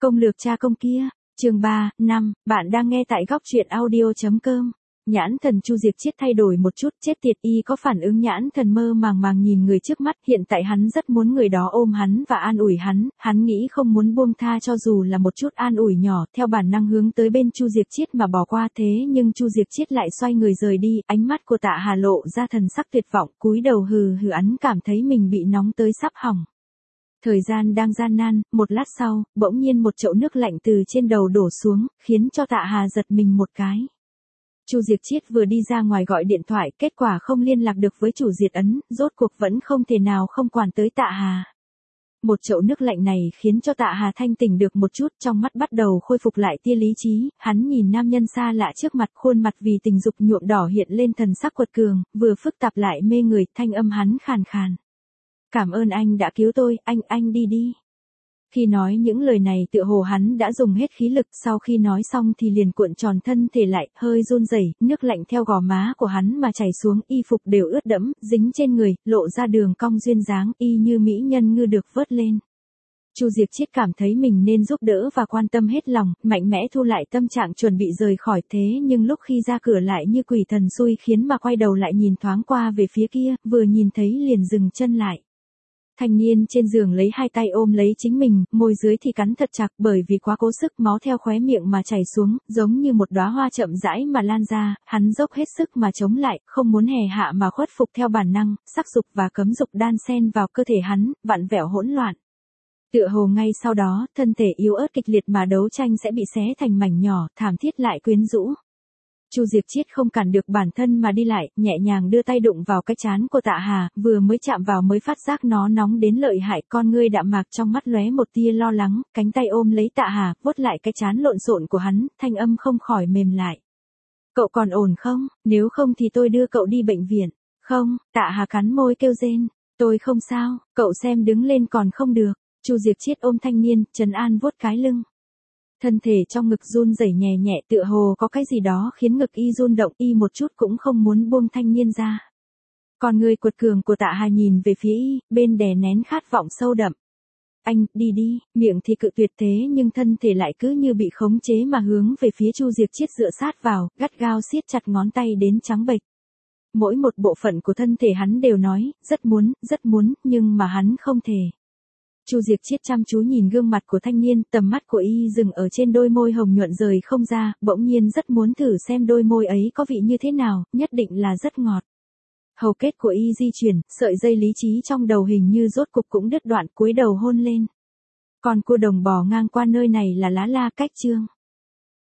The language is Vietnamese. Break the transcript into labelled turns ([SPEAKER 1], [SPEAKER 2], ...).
[SPEAKER 1] Công lược cha công kia, chương 3, 5, bạn đang nghe tại góc truyện audio.com. Nhãn thần Chu Diệc Chiết thay đổi một chút, chết tiệt, y có phản ứng nhãn thần mơ màng nhìn người trước mắt, hiện tại hắn rất muốn người đó ôm hắn và an ủi hắn nghĩ không muốn buông tha cho dù là một chút an ủi nhỏ, theo bản năng hướng tới bên Chu Diệc Chiết mà bỏ qua, thế nhưng Chu Diệc Chiết lại xoay người rời đi, ánh mắt của Tạ Hà lộ ra thần sắc tuyệt vọng, cúi đầu hừ hừ, hắn cảm thấy mình bị nóng tới sắp hỏng. Thời gian đang gian nan, một lát sau, bỗng nhiên một chậu nước lạnh từ trên đầu đổ xuống, khiến cho Tạ Hà giật mình một cái. Chu Diệc Chiết vừa đi ra ngoài gọi điện thoại, kết quả không liên lạc được với chủ Diệt Ấn, rốt cuộc vẫn không thể nào không quản tới Tạ Hà. Một chậu nước lạnh này khiến cho Tạ Hà thanh tỉnh được một chút, trong mắt bắt đầu khôi phục lại tia lý trí, hắn nhìn nam nhân xa lạ trước mặt, khuôn mặt vì tình dục nhuộm đỏ hiện lên thần sắc quật cường, vừa phức tạp lại mê người, thanh âm hắn khàn khàn. Cảm ơn anh đã cứu tôi, anh đi đi. Khi nói những lời này tựa hồ hắn đã dùng hết khí lực, sau khi nói xong thì liền cuộn tròn thân thể lại, hơi run rẩy, nước lạnh theo gò má của hắn mà chảy xuống, y phục đều ướt đẫm, dính trên người, lộ ra đường cong duyên dáng, y như mỹ nhân ngư được vớt lên. Chu Diệc Chiết cảm thấy mình nên giúp đỡ và quan tâm hết lòng, mạnh mẽ thu lại tâm trạng chuẩn bị rời khỏi, thế nhưng lúc khi ra cửa lại như quỷ thần xui khiến mà quay đầu lại nhìn thoáng qua về phía kia, vừa nhìn thấy liền dừng chân lại. Thanh niên trên giường lấy hai tay ôm lấy chính mình, môi dưới thì cắn thật chặt, bởi vì quá cố sức, máu theo khóe miệng mà chảy xuống, giống như một đóa hoa chậm rãi mà lan ra, hắn dốc hết sức mà chống lại, không muốn hèn hạ mà khuất phục theo bản năng, sắc dục và cấm dục đan xen vào cơ thể hắn, vặn vẹo hỗn loạn. Tựa hồ ngay sau đó, thân thể yếu ớt kịch liệt mà đấu tranh sẽ bị xé thành mảnh nhỏ, thảm thiết lại quyến rũ. Chu Diệc Chiết không cản được bản thân mà đi lại, nhẹ nhàng đưa tay đụng vào cái trán của Tạ Hà, vừa mới chạm vào mới phát giác nó nóng đến lợi hại, con ngươi đạm mạc trong mắt lóe một tia lo lắng, cánh tay ôm lấy Tạ Hà, vuốt lại cái trán lộn xộn của hắn, thanh âm không khỏi mềm lại. Cậu còn ổn không? Nếu không thì tôi đưa cậu đi bệnh viện. Không, Tạ Hà cắn môi kêu rên. Tôi không sao, cậu xem đứng lên còn không được. Chu Diệc Chiết ôm thanh niên, trấn an vuốt cái lưng. Thân thể trong ngực run rẩy nhẹ nhẹ, tựa hồ có cái gì đó khiến ngực y run động, y một chút cũng không muốn buông thanh niên ra. Còn người quật cường của Tạ Hà nhìn về phía y, bên đè nén khát vọng sâu đậm. Anh, đi đi, miệng thì cự tuyệt, thế nhưng thân thể lại cứ như bị khống chế mà hướng về phía Chu Diệc Chiết dựa sát vào, gắt gao siết chặt ngón tay đến trắng bệch. Mỗi một bộ phận của thân thể hắn đều nói, rất muốn, nhưng mà hắn không thể. Chu Diệc Chiết chăm chú nhìn gương mặt của thanh niên, tầm mắt của y dừng ở trên đôi môi hồng nhuận rời không ra, bỗng nhiên rất muốn thử xem đôi môi ấy có vị như thế nào, nhất định là rất ngọt. Hầu kết của y di chuyển, sợi dây lý trí trong đầu hình như rốt cục cũng đứt đoạn, cúi đầu hôn lên. Còn cua đồng bò ngang qua nơi này là lá la cách chương.